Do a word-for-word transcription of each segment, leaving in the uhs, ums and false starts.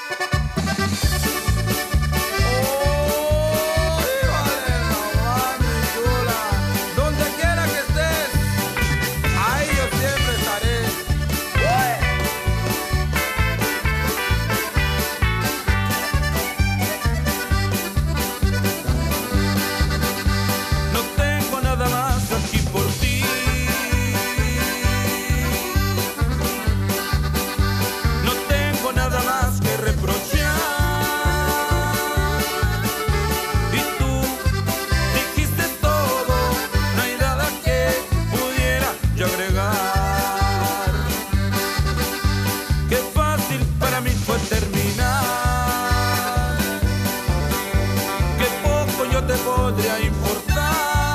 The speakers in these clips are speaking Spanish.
podría importar.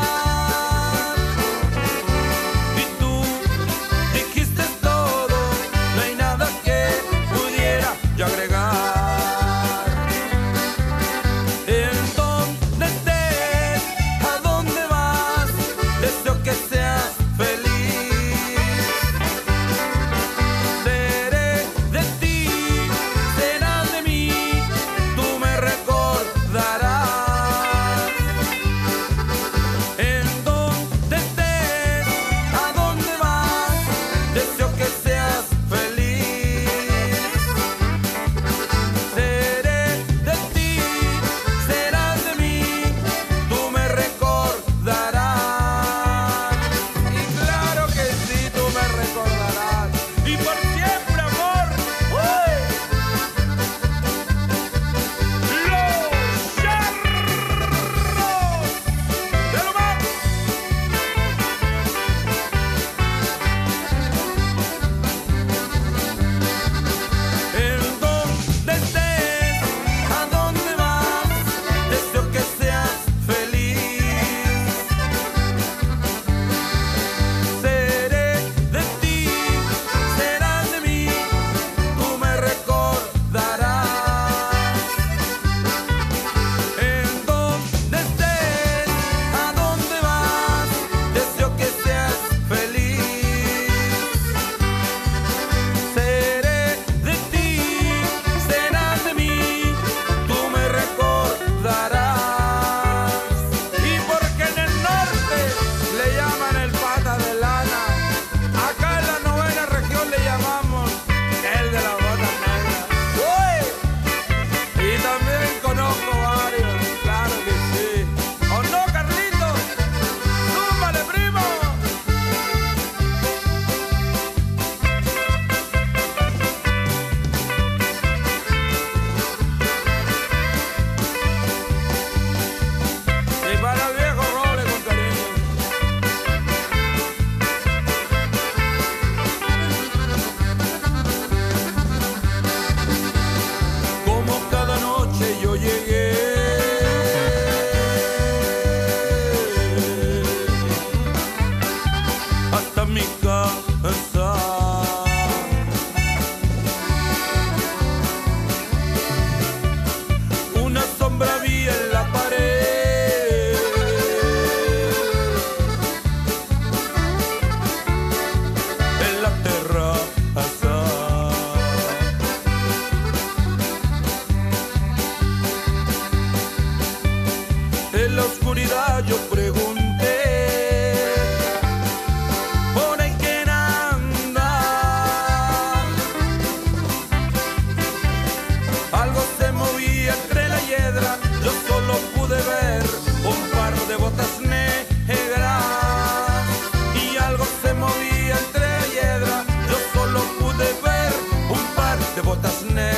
Y tú dijiste todo, no hay nada que pudiera yo agregar. En donde estés, a dónde vas, deseo que seas feliz. Seré de ti, serás de mí, tú me recordarás. Mi casa, una sombra vi en la pared, en la terraza, en la oscuridad yo pregunté. Yo solo pude ver un par de botas negras y algo se movía entre la hiedra. Yo solo pude ver un par de botas negras.